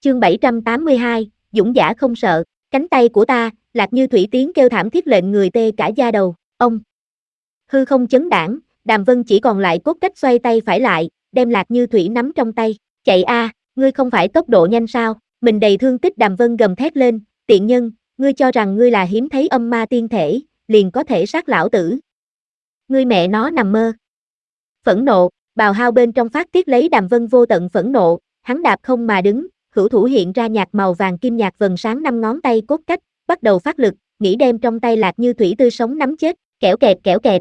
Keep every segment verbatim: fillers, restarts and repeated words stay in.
Chương bảy trăm tám mươi hai, dũng giả không sợ, cánh tay của ta, Lạc Như Thủy tiếng kêu thảm thiết lệnh người tê cả da đầu, ông. Hư không chấn đảng, Đàm Vân chỉ còn lại cốt cách xoay tay phải lại, đem Lạc Như Thủy nắm trong tay, chạy a, ngươi không phải tốc độ nhanh sao, mình đầy thương tích. Đàm Vân gầm thét lên, tiện nhân, ngươi cho rằng ngươi là hiếm thấy âm ma tiên thể, liền có thể sát lão tử. Ngươi mẹ nó nằm mơ. Phẫn nộ, bào hao bên trong phát tiết lấy Đàm Vân vô tận phẫn nộ, hắn đạp không mà đứng, hữu thủ hiện ra nhạt màu vàng kim nhạt vầng sáng năm ngón tay cốt cách, bắt đầu phát lực, nghĩ đem trong tay Lạc Như Thủy tươi sống nắm chết, kẻo kẹt kẻo kẹt.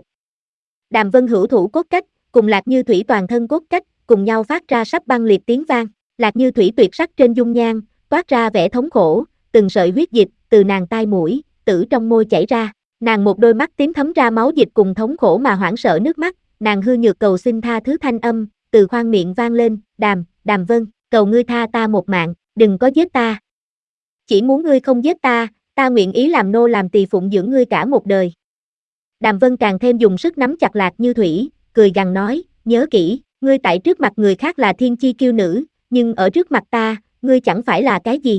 Đàm Vân hữu thủ cốt cách, cùng Lạc Như Thủy toàn thân cốt cách, cùng nhau phát ra sắp băng liệt tiếng vang, Lạc Như Thủy tuyệt sắc trên dung nhan, toát ra vẻ thống khổ, từng sợi huyết dịch từ nàng tai mũi, tử trong môi chảy ra, nàng một đôi mắt tím thấm ra máu dịch cùng thống khổ mà hoảng sợ nước mắt, nàng hư nhược cầu xin tha thứ thanh âm, từ khoang miệng vang lên, Đàm, Đàm Vân, cầu ngươi tha ta một mạng, đừng có giết ta. Chỉ muốn ngươi không giết ta, ta nguyện ý làm nô làm tỳ phụng dưỡng ngươi cả một đời. Đàm Vân càng thêm dùng sức nắm chặt Lạc Như Thủy, cười gằn nói, nhớ kỹ, ngươi tại trước mặt người khác là thiên chi kiêu nữ, nhưng ở trước mặt ta, ngươi chẳng phải là cái gì.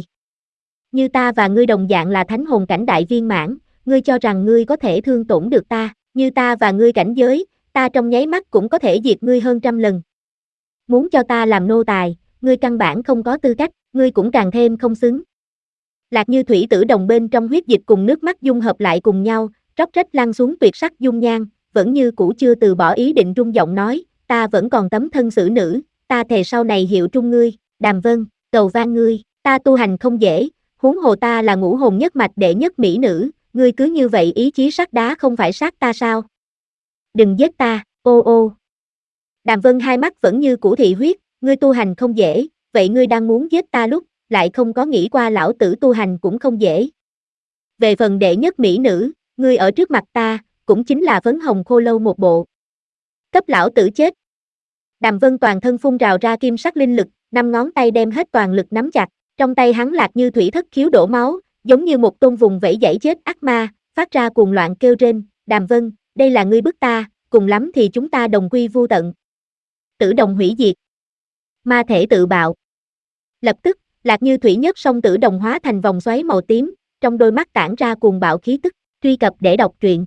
Như ta và ngươi đồng dạng là thánh hồn cảnh đại viên mãn, ngươi cho rằng ngươi có thể thương tổn được ta, như ta và ngươi cảnh giới, ta trong nháy mắt cũng có thể diệt ngươi hơn trăm lần. Muốn cho ta làm nô tài, ngươi căn bản không có tư cách, ngươi cũng càng thêm không xứng. Lạc Như Thủy tử đồng bên trong huyết dịch cùng nước mắt dung hợp lại cùng nhau, róc rách lăn xuống tuyệt sắc dung nhan, vẫn như cũ chưa từ bỏ ý định, rung giọng nói, ta vẫn còn tấm thân xử nữ, ta thề sau này hiệu trung ngươi, Đàm Vân, cầu van ngươi, ta tu hành không dễ, huống hồ ta là ngũ hồn nhất mạch đệ nhất mỹ nữ, ngươi cứ như vậy ý chí sắt đá không phải sát ta sao? Đừng giết ta, ô ô. Đàm Vân hai mắt vẫn như cũ thị huyết, ngươi tu hành không dễ, vậy ngươi đang muốn giết ta lúc, lại không có nghĩ qua lão tử tu hành cũng không dễ. Về phần đệ nhất mỹ nữ, ngươi ở trước mặt ta, cũng chính là phấn hồng khô lâu một bộ. Cấp lão tử chết. Đàm Vân toàn thân phun rào ra kim sắc linh lực, năm ngón tay đem hết toàn lực nắm chặt, trong tay hắn Lạc Như Thủy thất khiếu đổ máu, giống như một tôn vùng vẫy dãy chết ác ma, phát ra cuồng loạn kêu rên, Đàm Vân, đây là ngươi bức ta, cùng lắm thì chúng ta đồng quy vu tận. Tử đồng hủy diệt. Ma thể tự bạo. Lập tức, Lạc Như Thủy nhất song tử đồng hóa thành vòng xoáy màu tím, trong đôi mắt tản ra cuồng bạo khí tức, truy cập để đọc truyện.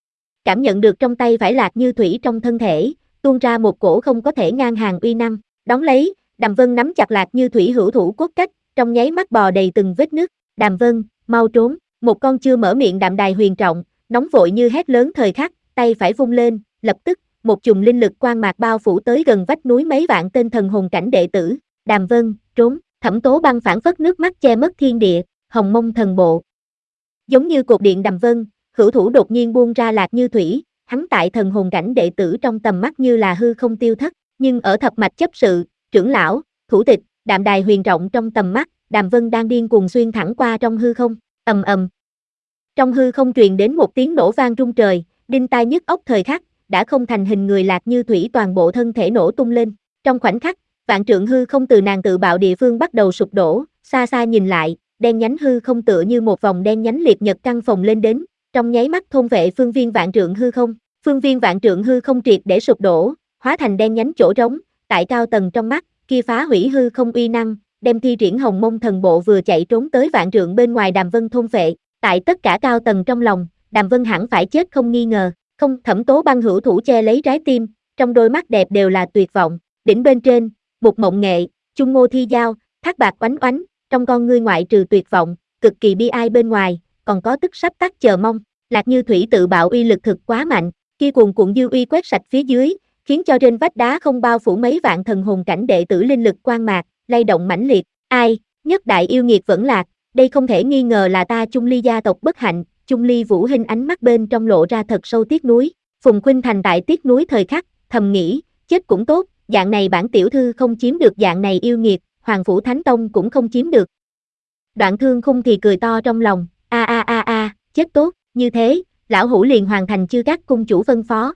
Cảm nhận được trong tay phải Lạc Như Thủy trong thân thể, tuôn ra một cổ không có thể ngang hàng uy năng, đón lấy, Đàm Vân nắm chặt Lạc Như Thủy hữu thủ cốt cách, trong nháy mắt bò đầy từng vết nứt, Đàm Vân, mau trốn, một con chưa mở miệng Đạm Đài huyền trọng, nóng vội như hét lớn thời khắc, tay phải vung lên, lập tức, một chùm linh lực quang mạc bao phủ tới gần vách núi mấy vạn tên thần hồn cảnh đệ tử, Đàm Vân, trốn, Thẩm Tố Băng phảng phất nước mắt che mất thiên địa, hồng mông thần bộ. Giống như cột điện Đàm Vân, hữu thủ đột nhiên buông ra Lạc Như Thủy, hắn tại thần hồn cảnh đệ tử trong tầm mắt như là hư không tiêu thất, nhưng ở thập mạch chấp sự, trưởng lão, thủ tịch, Đạm Đài huyền trọng trong tầm mắt, Đàm Vân đang điên cuồng xuyên thẳng qua trong hư không, ầm ầm. Trong hư không truyền đến một tiếng nổ vang rung trời, đinh tai nhức óc thời khắc, đã không thành hình người Lạc Như Thủy toàn bộ thân thể nổ tung lên, trong khoảnh khắc, vạn trượng hư không từ nàng tự bạo địa phương bắt đầu sụp đổ, xa xa nhìn lại, đen nhánh hư không tựa như một vòng đen nhánh liệt nhật căng phồng lên đến, trong nháy mắt thôn vệ phương viên vạn trượng hư không, phương viên vạn trượng hư không triệt để sụp đổ, hóa thành đen nhánh chỗ trống, tại cao tầng trong mắt, kia phá hủy hư không uy năng, đem thi triển hồng mông thần bộ vừa chạy trốn tới vạn trượng bên ngoài Đàm Vân thôn vệ, tại tất cả cao tầng trong lòng, Đàm Vân hẳn phải chết không nghi ngờ, không. Thẩm Tố Băng hữu thủ che lấy trái tim, trong đôi mắt đẹp đều là tuyệt vọng, đỉnh bên trên, Mục Mộng Nghệ, Chung Ngô Thi Giao, Thác Bạc Oánh Oánh, trong con ngươi ngoại trừ tuyệt vọng, cực kỳ bi ai bên ngoài, còn có tức sắp tắt chờ mong. Lạc Như Thủy tự bạo uy lực thực quá mạnh, kia cuồn cuộn dư uy quét sạch phía dưới, khiến cho trên vách đá không bao phủ mấy vạn thần hồn cảnh đệ tử linh lực quang mạc, lay động mãnh liệt. Ai, nhất đại yêu nghiệt vẫn lạc, đây không thể nghi ngờ là ta Chung Ly gia tộc bất hạnh. Chung Ly Vũ Hinh ánh mắt bên trong lộ ra thật sâu tiếc nuối. Phùng Khuynh Thành tại tiếc nuối thời khắc, thầm nghĩ, chết cũng tốt, dạng này bản tiểu thư không chiếm được dạng này yêu nghiệt, Hoàng Phủ Thánh Tông cũng không chiếm được. Đoạn Thương Khung thì cười to trong lòng, a a a a, chết tốt, như thế, lão hủ liền hoàn thành chư các cung chủ phân phó.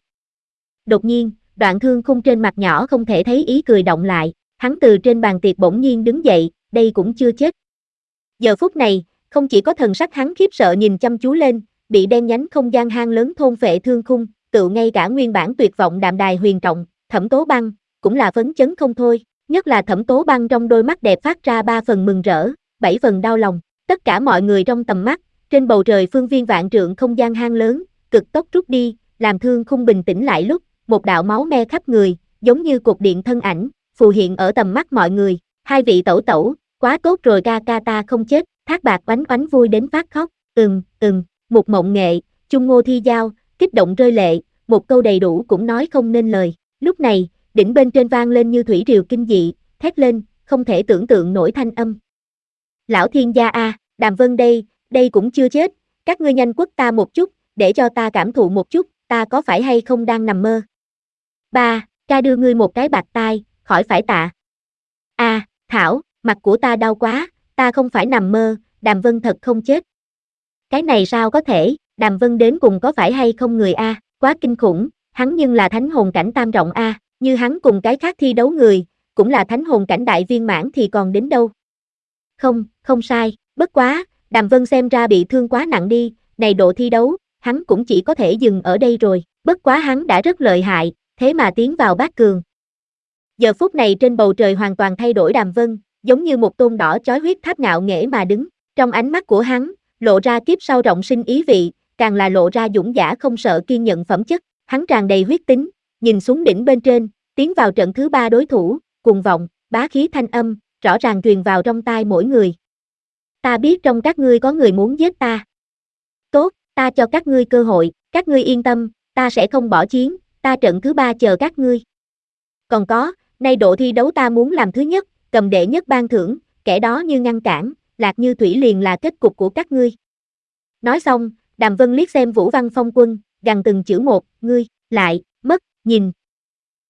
Đột nhiên, Đoạn Thương Khung trên mặt nhỏ không thể thấy ý cười động lại, hắn từ trên bàn tiệc bỗng nhiên đứng dậy, đây cũng chưa chết. Giờ phút này, không chỉ có thần sắc hắn khiếp sợ nhìn chăm chú lên, bị đen nhánh không gian hang lớn thôn phệ Thương Khung, tựu ngay cả nguyên bản tuyệt vọng Đạm Đài huyền trọng, Thẩm Tố Băng, cũng là phấn chấn không thôi, Nhất là Thẩm Tố Băng trong đôi mắt đẹp phát ra ba phần mừng rỡ, bảy phần đau lòng. Tất cả mọi người trong tầm mắt, trên bầu trời phương viên vạn trượng không gian hang lớn, cực tốc rút đi, làm Thương Khung bình tĩnh lại lúc, một đạo máu me khắp người, giống như cột điện thân ảnh, phù hiện ở tầm mắt mọi người. Hai vị tẩu tẩu, quá tốt rồi, ca ca ta không chết. Thác Bạc oánh oánh vui đến phát khóc. Ừm, ừm, Mục Mộng Nghệ, Chung Ngô Thi Giao, kích động rơi lệ, một câu đầy đủ cũng nói không nên lời. Lúc này, đỉnh bên trên vang lên như thủy triều kinh dị, thét lên, không thể tưởng tượng nổi thanh âm. Lão thiên gia a, Đàm Vân đây, đây cũng chưa chết, các ngươi nhanh quất ta một chút, để cho ta cảm thụ một chút, ta có phải hay không đang nằm mơ. Ba, ca đưa ngươi một cái bạc tai, khỏi phải tạ. A, Thảo, mặt của ta đau quá, ta không phải nằm mơ, Đàm Vân thật không chết. Cái này sao có thể, Đàm Vân đến cùng có phải hay không người a, quá kinh khủng, hắn nhưng là thánh hồn cảnh tam trọng a, như hắn cùng cái khác thi đấu người, cũng là thánh hồn cảnh đại viên mãn thì còn đến đâu. Không, không sai, bất quá, Đàm Vân xem ra bị thương quá nặng đi, này độ thi đấu, hắn cũng chỉ có thể dừng ở đây rồi, bất quá hắn đã rất lợi hại, thế mà tiến vào bát cường. Giờ phút này trên bầu trời hoàn toàn thay đổi, Đàm Vân, giống như một tôn đỏ chói huyết tháp ngạo nghễ mà đứng, trong ánh mắt của hắn, lộ ra kiếp sau rộng sinh ý vị, càng là lộ ra dũng dã không sợ kiên nhẫn phẩm chất, hắn tràn đầy huyết tính, nhìn xuống đỉnh bên trên, tiến vào trận thứ ba đối thủ, cuồng vọng, bá khí thanh âm, rõ ràng truyền vào trong tai mỗi người. Ta biết trong các ngươi có người muốn giết ta. Tốt, ta cho các ngươi cơ hội, các ngươi yên tâm, ta sẽ không bỏ chiến, ta trận thứ ba chờ các ngươi. Còn có, nay độ thi đấu ta muốn làm thứ nhất, cầm đệ nhất ban thưởng, kẻ đó như ngăn cản, Lạc Như Thủy liền là kết cục của các ngươi. Nói xong, Đàm Vân liếc xem Vũ Văn Phong Quân, gằn từng chữ một, ngươi, lại, mất, nhìn,